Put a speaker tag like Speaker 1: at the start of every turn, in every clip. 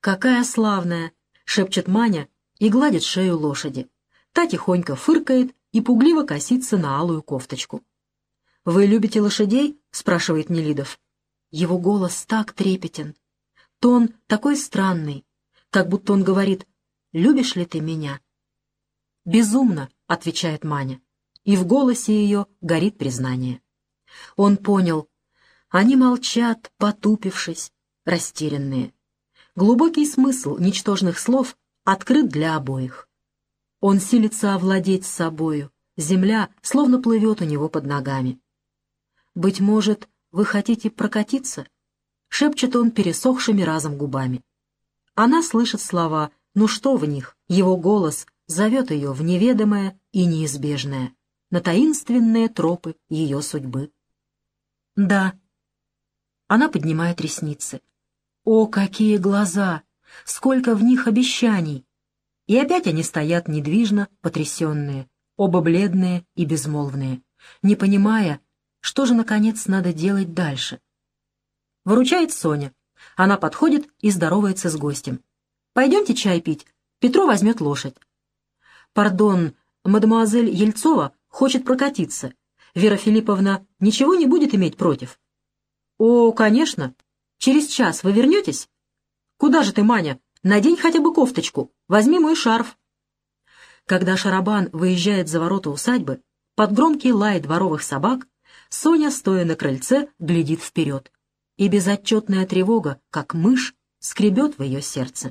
Speaker 1: какая славная!» — шепчет Маня и гладит шею лошади. Та тихонько фыркает и пугливо косится на алую кофточку. «Вы любите лошадей?» — спрашивает Нелидов. Его голос так трепетен. Тон такой странный, как будто он говорит: «Любишь ли ты меня?» «Безумно», — отвечает Маня, и в голосе ее горит признание. Он понял. Они молчат, потупившись, растерянные. Глубокий смысл ничтожных слов открыт для обоих. Он силится овладеть собою, земля словно плывет у него под ногами. «Быть может, вы хотите прокатиться?» — шепчет он пересохшими разом губами. Она слышит слова, ну что в них, его голос зовет ее в неведомое и неизбежное, на таинственные тропы ее судьбы. «Да». Она поднимает ресницы. О, какие глаза! Сколько в них обещаний! И опять они стоят недвижно, потрясенные, оба бледные и безмолвные, не понимая, что же, наконец, надо делать дальше. Выручает Соня. Она подходит и здоровается с гостем. «Пойдемте чай пить. Петро возьмет лошадь». «Пардон, мадемуазель Ельцова хочет прокатиться. Вера Филипповна ничего не будет иметь против?» «О, конечно. Через час вы вернетесь?» «Куда же ты, Маня? Надень хотя бы кофточку. Возьми мой шарф». Когда Шарабан выезжает за ворота усадьбы, под громкий лай дворовых собак, Соня, стоя на крыльце, глядит вперед, и безотчетная тревога, как мышь, скребет в ее сердце.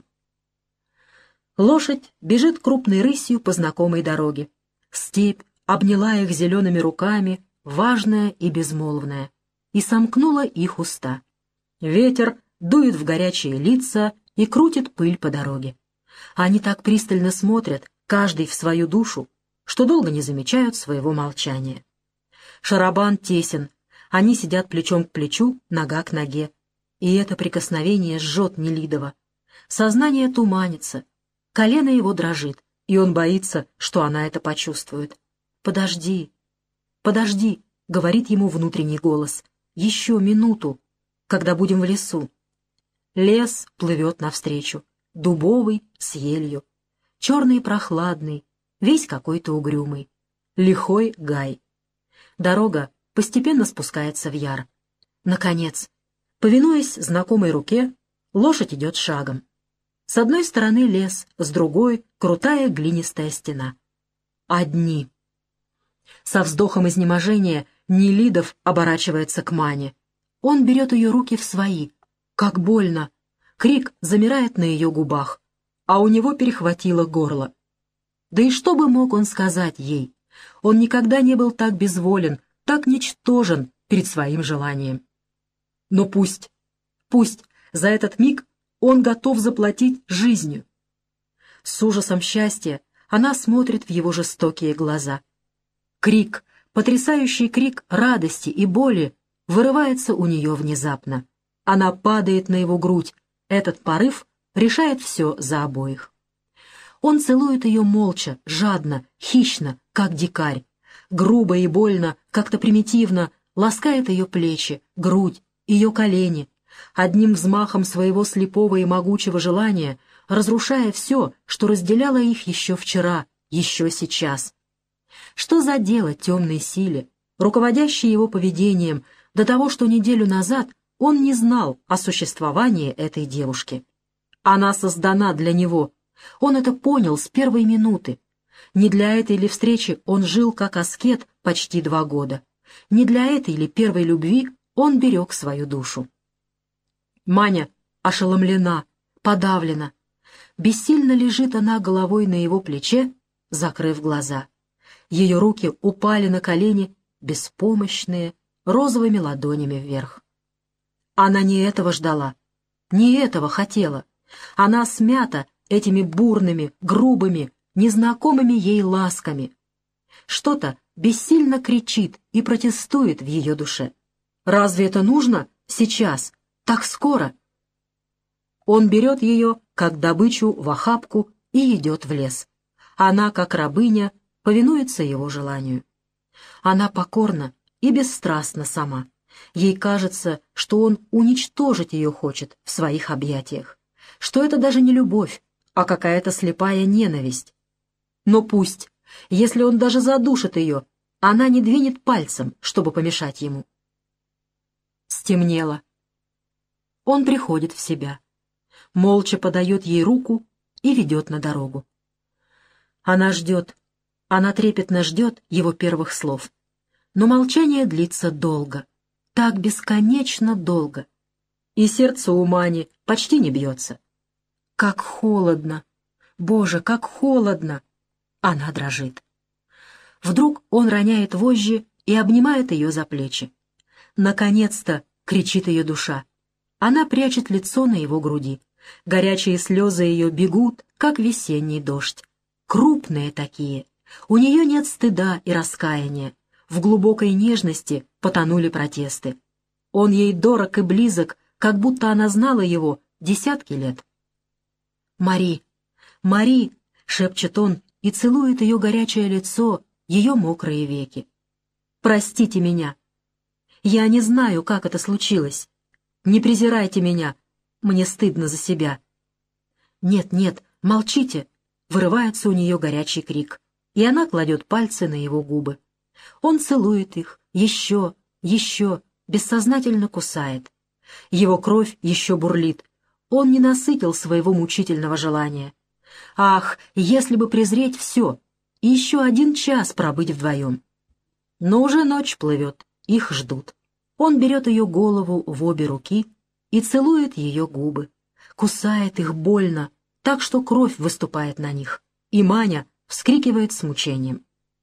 Speaker 1: Лошадь бежит крупной рысью по знакомой дороге. Степь обняла их зелеными руками, важная и безмолвная, и сомкнула их уста. Ветер дует в горячие лица и крутит пыль по дороге. Они так пристально смотрят, каждый в свою душу, что долго не замечают своего молчания. Шарабан тесен, они сидят плечом к плечу, нога к ноге. И это прикосновение жжет Нелидова. Сознание туманится, колено его дрожит, и он боится, что она это почувствует. «Подожди, подожди», — говорит ему внутренний голос, — «еще минуту, когда будем в лесу». Лес плывет навстречу, дубовый, с елью, черный и прохладный, весь какой-то угрюмый, лихой гай. Дорога постепенно спускается в яр. Наконец, повинуясь знакомой руке, лошадь идет шагом. С одной стороны лес, с другой — крутая глинистая стена. Одни. Со вздохом изнеможения Нелидов оборачивается к Мане. Он берет ее руки в свои. Как больно! Крик замирает на ее губах, а у него перехватило горло. Да и что бы мог он сказать ей? Он никогда не был так безволен, так ничтожен перед своим желанием. Но пусть за этот миг он готов заплатить жизнью. С ужасом счастья она смотрит в его жестокие глаза. Крик, потрясающий крик радости и боли вырывается у нее внезапно. Она падает на его грудь. Этот порыв решает все за обоих. Он целует ее молча, жадно, хищно, как дикарь. Грубо и больно, как-то примитивно, ласкает ее плечи, грудь, ее колени, одним взмахом своего слепого и могучего желания, разрушая все, что разделяло их еще вчера, еще сейчас. Что за дело темной силе, руководящей его поведением, до того, что неделю назад он не знал о существовании этой девушки? Она создана для него. Он это понял с первой минуты. Не для этой ли встречи он жил как аскет почти 2 года? Не для этой ли первой любви он берег свою душу? Маня ошеломлена, подавлена. Бессильно лежит она головой на его плече, закрыв глаза. Ее руки упали на колени, беспомощные, розовыми ладонями вверх. Она не этого ждала, не этого хотела. Она смята этими бурными, грубыми, незнакомыми ей ласками. Что-то бессильно кричит и протестует в ее душе. Разве это нужно сейчас, так скоро? Он берет ее, как добычу, в охапку и идет в лес. Она, как рабыня, повинуется его желанию. Она покорна и бесстрастна сама. Ей кажется, что он уничтожить ее хочет в своих объятиях. что это даже не любовь, а какая-то слепая ненависть. Но пусть, если он даже задушит ее, она не двинет пальцем, чтобы помешать ему. Стемнело. Он приходит в себя, молча подает ей руку и ведет на дорогу. Она ждет, она трепетно ждет его первых слов. Но молчание длится долго, так бесконечно долго. И сердце у Мани почти не бьется. Как холодно! Боже, как холодно! Она дрожит. Вдруг он роняет вожжи и обнимает ее за плечи. «Наконец-то!» — кричит ее душа. Она прячет лицо на его груди. Горячие слезы ее бегут, как весенний дождь. Крупные такие. У нее нет стыда и раскаяния. В глубокой нежности потонули протесты. Он ей дорог и близок, как будто она знала его десятки лет. «Мари! Мари!» — шепчет он и целует ее горячее лицо, ее мокрые веки. «Простите меня. Я не знаю, как это случилось. Не презирайте меня. Мне стыдно за себя». «Нет, нет, молчите!» — вырывается у нее горячий крик, и она кладет пальцы на его губы. Он целует их, еще, бессознательно кусает. Его кровь еще бурлит. Он не насытил своего мучительного желания. Ах, если бы презреть все, и еще 1 час пробыть вдвоем. Но уже ночь плывет, их ждут. Он берет ее голову в обе руки и целует ее губы. Кусает их больно, так что кровь выступает на них. И Маня вскрикивает с мучением.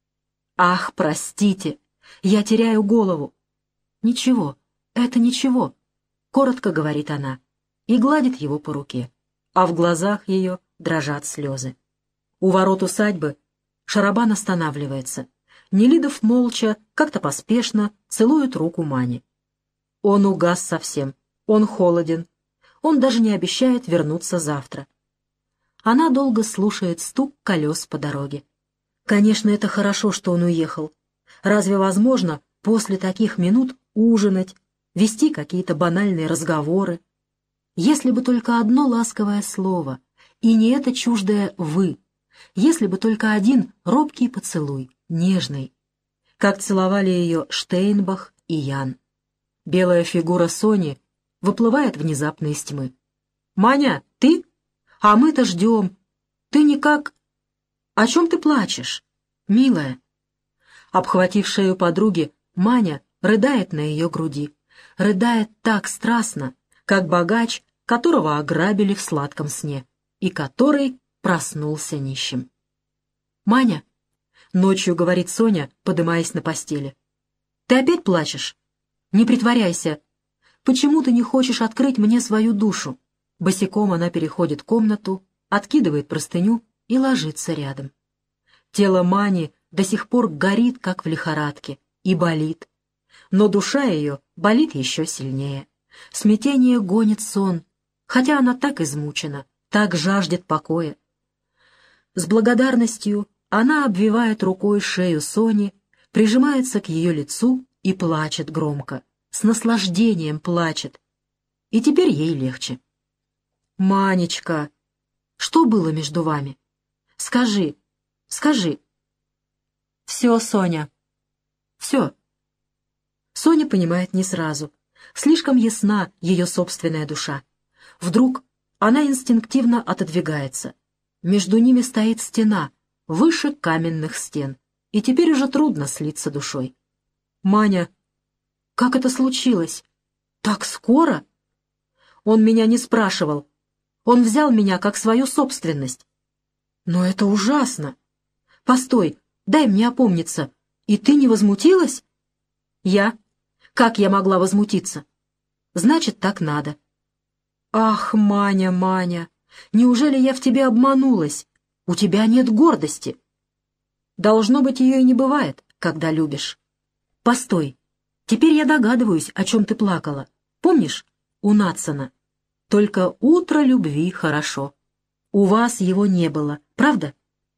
Speaker 1: «Ах, простите, я теряю голову». «Ничего, это ничего», — коротко говорит она и гладит его по руке, а в глазах ее дрожат слезы. У ворот усадьбы Шарабан останавливается. Нелидов молча, как-то поспешно целует руку Мани. Он угас совсем, он холоден, он даже не обещает вернуться завтра. Она долго слушает стук колес по дороге. Конечно, это хорошо, что он уехал. Разве возможно после таких минут ужинать, вести какие-то банальные разговоры? Если бы только одно ласковое слово, и не это чуждое «вы», если бы только один робкий поцелуй, нежный, как целовали ее Штейнбах и Ян. Белая фигура Сони выплывает внезапно из тьмы. «Маня, ты? А мы-то ждем. Ты никак... О чем ты плачешь, милая?» Обхватив шею подруги, Маня рыдает на ее груди. Рыдает так страстно, как богач, которого ограбили в сладком сне, и который проснулся нищим. «Маня», — ночью говорит Соня, подымаясь на постели, — «ты опять плачешь? Не притворяйся. Почему ты не хочешь открыть мне свою душу?» Босиком она переходит комнату, откидывает простыню и ложится рядом. Тело Мани до сих пор горит, как в лихорадке, и болит. Но душа ее болит еще сильнее. Смятение гонит сон, хотя она так измучена, так жаждет покоя. С благодарностью она обвивает рукой шею Сони, прижимается к ее лицу и плачет громко, с наслаждением плачет. И теперь ей легче. «Манечка, что было между вами? Скажи, скажи». «Все, Соня, все». Соня понимает не сразу. Слишком ясна ее собственная душа. Вдруг она инстинктивно отодвигается. Между ними стоит стена, выше каменных стен, и теперь уже трудно слиться душой. «Маня, как это случилось? Так скоро?» «Он меня не спрашивал. Он взял меня как свою собственность». «Но это ужасно! Постой, дай мне опомниться. И ты не возмутилась?» «Я? Как я могла возмутиться? Значит, так надо». «Ах, Маня, Маня, неужели я в тебе обманулась? У тебя нет гордости». «Должно быть, ее и не бывает, когда любишь». «Постой, теперь я догадываюсь, о чем ты плакала. Помнишь, у Надсона? Только утро любви хорошо. У вас его не было, правда?»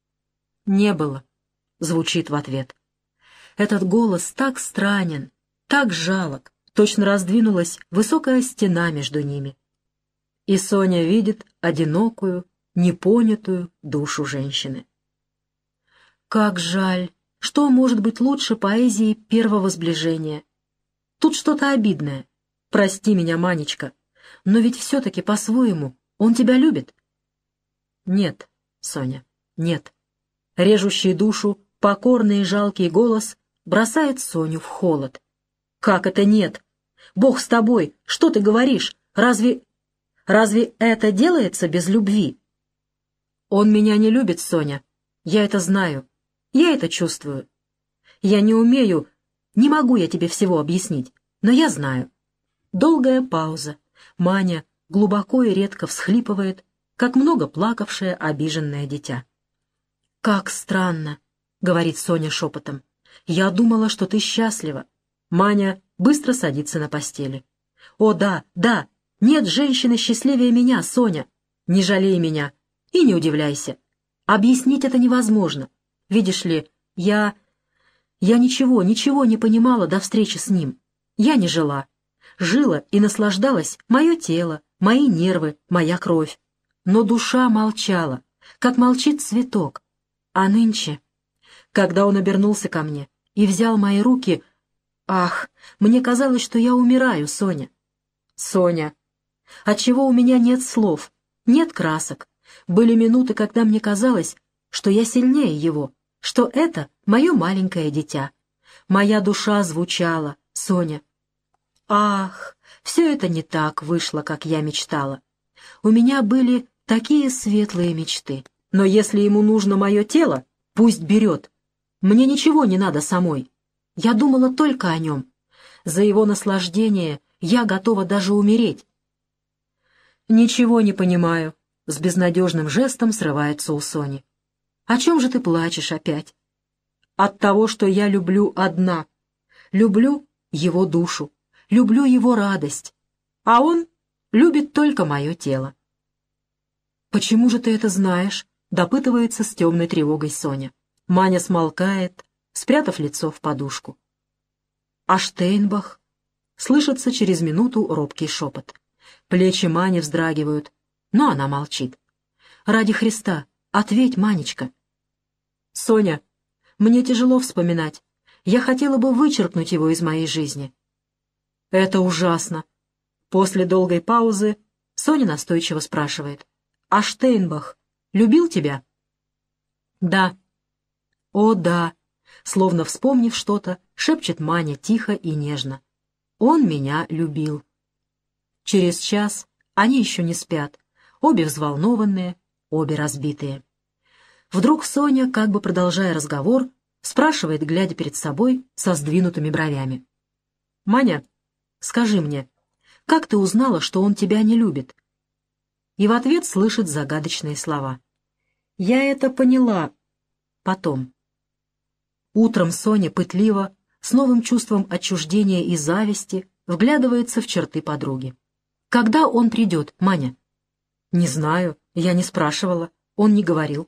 Speaker 1: «Не было», — звучит в ответ. Этот голос так странен, так жалок, точно раздвинулась высокая стена между ними. И Соня видит одинокую, непонятую душу женщины. Как жаль! Что может быть лучше поэзии первого сближения? Тут что-то обидное. Прости меня, Манечка, но ведь все-таки по-своему он тебя любит. Нет, Соня, нет. Режущий душу, покорный и жалкий голос бросает Соню в холод. Как это нет? Бог с тобой, что ты говоришь? Разве это делается без любви? Он меня не любит, Соня. Я это знаю. Я это чувствую. Я не умею, не могу я тебе всего объяснить, но я знаю. Долгая пауза. Маня глубоко и редко всхлипывает, как много плакавшее обиженное дитя. «Как странно», — говорит Соня шепотом. «Я думала, что ты счастлива». Маня быстро садится на постели. «О, да, да, нет женщины счастливее меня, Соня. Не жалей меня и не удивляйся. Объяснить это невозможно. Видишь ли, я ничего не понимала до встречи с ним. Я не жила. Жила и наслаждалась мое тело, мои нервы, моя кровь. Но душа молчала, как молчит цветок. А нынче, когда он обернулся ко мне и взял мои руки, ах, мне казалось, что я умираю, Соня. Соня, отчего у меня нет слов, нет красок. Были минуты, когда мне казалось, что я сильнее его, что это мое маленькое дитя. Моя душа звучала, Соня. Ах, все это не так вышло, как я мечтала. У меня были такие светлые мечты. Но если ему нужно мое тело, пусть берет. Мне ничего не надо самой. Я думала только о нем. За его наслаждение я готова даже умереть. «Ничего не понимаю», — с безнадежным жестом срывается у Сони. «О чем же ты плачешь опять?» «От того, что я люблю одна. Люблю его душу, люблю его радость, а он любит только мое тело». «Почему же ты это знаешь?» — допытывается с темной тревогой Соня. Маня смолкает, спрятав лицо в подушку. «А Штейнбах?» — слышится через минуту робкий шепот. Плечи Мани вздрагивают, но она молчит. «Ради Христа, ответь, Манечка!» «Соня, мне тяжело вспоминать. Я хотела бы вычеркнуть его из моей жизни». «Это ужасно!» После долгой паузы Соня настойчиво спрашивает. «А Штейнбах любил тебя?» «Да». «О, да», словно вспомнив что-то, шепчет Маня тихо и нежно. «Он меня любил». Через час они еще не спят, обе взволнованные, обе разбитые. Вдруг Соня, как бы продолжая разговор, спрашивает, глядя перед собой со сдвинутыми бровями. «Маня, скажи мне, как ты узнала, что он тебя не любит?» И в ответ слышит загадочные слова. «Я это поняла потом». Утром Соня пытливо, с новым чувством отчуждения и зависти, вглядывается в черты подруги. «Когда он придет, Маня?» «Не знаю, я не спрашивала, он не говорил».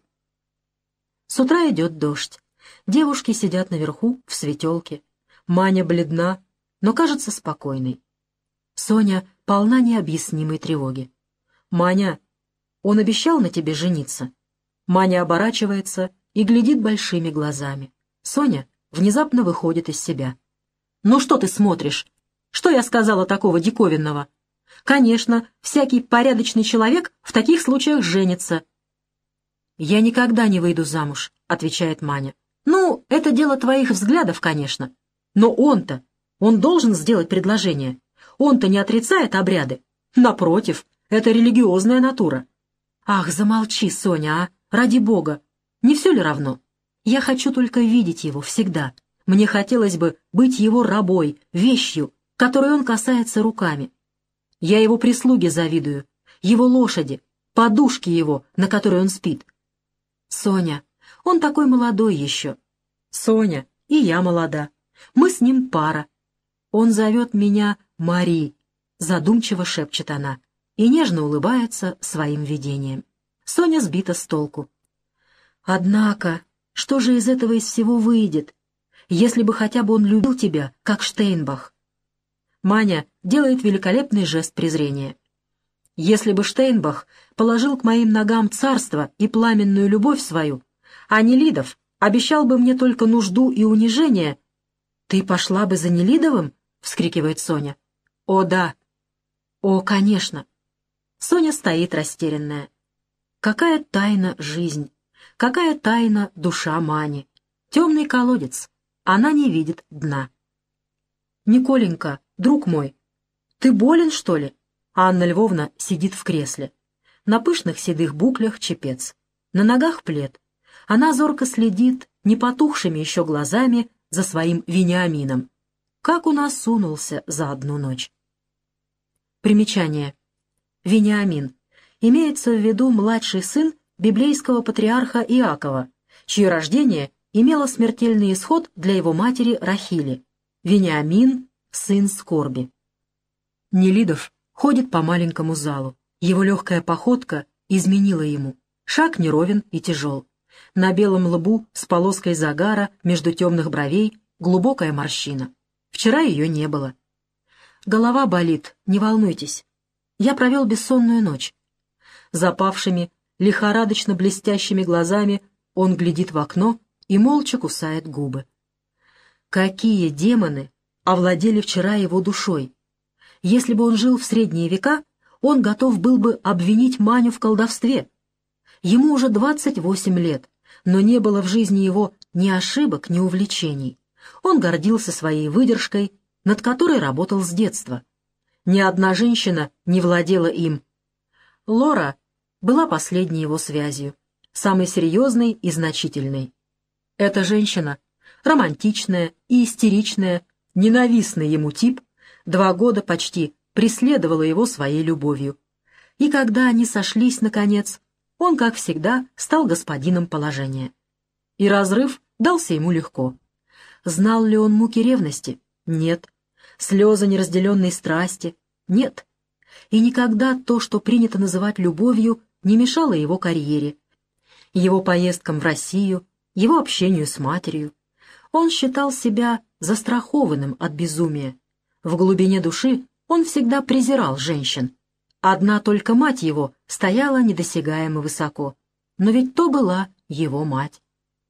Speaker 1: С утра идет дождь. Девушки сидят наверху в светелке. Маня бледна, но кажется спокойной. Соня полна необъяснимой тревоги. «Маня, он обещал на тебе жениться?» Маня оборачивается и глядит большими глазами. Соня внезапно выходит из себя. «Ну что ты смотришь? Что я сказала такого диковинного? Конечно, всякий порядочный человек в таких случаях женится». «Я никогда не выйду замуж», — отвечает Маня. «Ну, это дело твоих взглядов, конечно. Но он должен сделать предложение. Он-то не отрицает обряды. Напротив, это религиозная натура». «Ах, замолчи, Соня, а! Ради Бога! Не все ли равно? Я хочу только видеть его всегда. Мне хотелось бы быть его рабой, вещью, которой он касается руками. Я его прислуге завидую, его лошади, подушке его, на которой он спит. Соня, он такой молодой еще. Соня, и я молода. Мы с ним пара. Он зовет меня Мари», — задумчиво шепчет она, и нежно улыбается своим видением. Соня сбита с толку. «Однако, что же из этого из всего выйдет, если бы хотя бы он любил тебя, как Штейнбах?» Маня делает великолепный жест презрения. Если бы Штейнбах положил к моим ногам царство и пламенную любовь свою, а Нелидов обещал бы мне только нужду и унижение, ты пошла бы за Нелидовым? — вскрикивает Соня. О, да. О, конечно. Соня стоит растерянная. Какая тайна жизнь, какая тайна душа Мани. Темный колодец, она не видит дна. Николенька, друг мой, ты болен, что ли? Анна Львовна сидит в кресле. На пышных седых буклях чепец. На ногах плед. Она зорко следит, не потухшими еще глазами, за своим Вениамином. Как у нас сунулся за одну ночь. Примечание. Вениамин. Имеется в виду младший сын библейского патриарха Иакова, чье рождение имело смертельный исход для его матери Рахили. Вениамин — сын скорби. Нелидов ходит по маленькому залу. Его легкая походка изменила ему. Шаг неровен и тяжел. На белом лбу с полоской загара между темных бровей глубокая морщина. Вчера ее не было. Голова болит, не волнуйтесь. Я провел бессонную ночь. Запавшими, лихорадочно блестящими глазами он глядит в окно и молча кусает губы. Какие демоны овладели вчера его душой! Если бы он жил в средние века, он готов был бы обвинить Маню в колдовстве. Ему уже 28 лет, но не было в жизни его ни ошибок, ни увлечений. Он гордился своей выдержкой, над которой работал с детства. Ни одна женщина не владела им. Лора была последней его связью, самой серьезной и значительной. Эта женщина, романтичная и истеричная, ненавистный ему тип, 2 года почти преследовала его своей любовью. И когда они сошлись, наконец, он, как всегда, стал господином положения. И разрыв дался ему легко. Знал ли он муки ревности? Нет. Слезы неразделенной страсти? Нет. И никогда то, что принято называть любовью, не мешало его карьере, его поездкам в Россию, его общению с матерью. Он считал себя застрахованным от безумия. В глубине души он всегда презирал женщин. Одна только мать его стояла недосягаемо высоко. Но ведь то была его мать.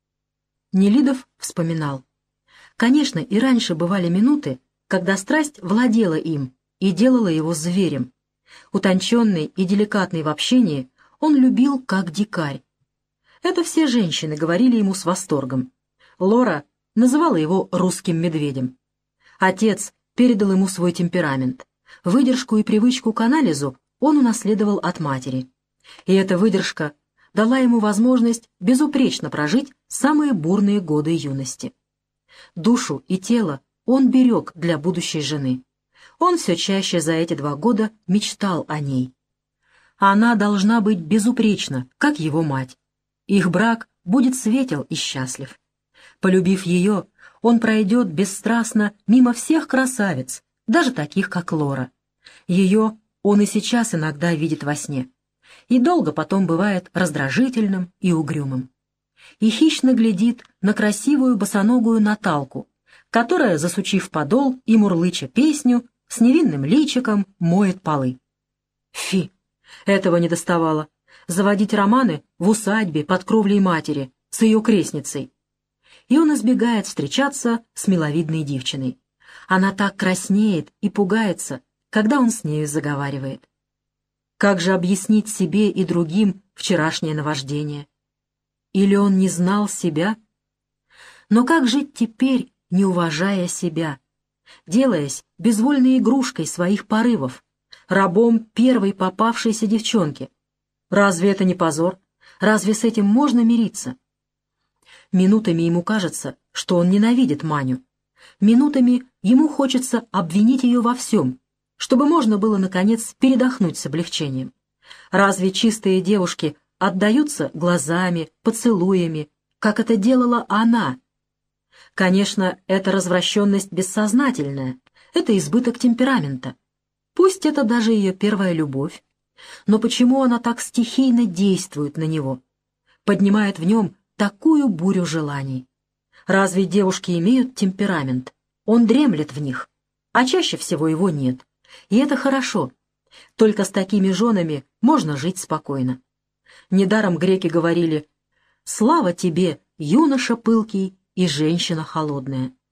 Speaker 1: Нелидов вспоминал. Конечно, и раньше бывали минуты, когда страсть владела им и делала его зверем. Утонченный и деликатный в общении, он любил как дикарь. Это все женщины говорили ему с восторгом. Лора называла его русским медведем. Отец передал ему свой темперамент. Выдержку и привычку к анализу он унаследовал от матери. И эта выдержка дала ему возможность безупречно прожить самые бурные годы юности. Душу и тело он берег для будущей жены. Он все чаще за эти 2 года мечтал о ней. Она должна быть безупречна, как его мать. Их брак будет светел и счастлив. Полюбив ее, он пройдет бесстрастно мимо всех красавиц, даже таких, как Лора. Ее он и сейчас иногда видит во сне. И долго потом бывает раздражительным и угрюмым. И хищно глядит на красивую босоногую Наталку, которая, засучив подол и мурлыча песню, с невинным личиком моет полы. Фи! Этого недоставало. Заводить романы в усадьбе под кровлей матери с ее крестницей. И он избегает встречаться с миловидной девчиной. Она так краснеет и пугается, когда он с нею заговаривает. Как же объяснить себе и другим вчерашнее наваждение? Или он не знал себя? Но как жить теперь, не уважая себя, делаясь безвольной игрушкой своих порывов, рабом первой попавшейся девчонки? Разве это не позор? Разве с этим можно мириться? Минутами ему кажется, что он ненавидит Маню. Минутами ему хочется обвинить ее во всем, чтобы можно было, наконец, передохнуть с облегчением. Разве чистые девушки отдаются глазами, поцелуями, как это делала она? Конечно, это развращенность бессознательная, это избыток темперамента. Пусть это даже ее первая любовь. Но почему она так стихийно действует на него? Поднимает в нем такую бурю желаний. Разве девушки имеют темперамент? Он дремлет в них, а чаще всего его нет. И это хорошо. Только с такими женами можно жить спокойно. Недаром греки говорили: «Слава тебе, юноша пылкий и женщина холодная».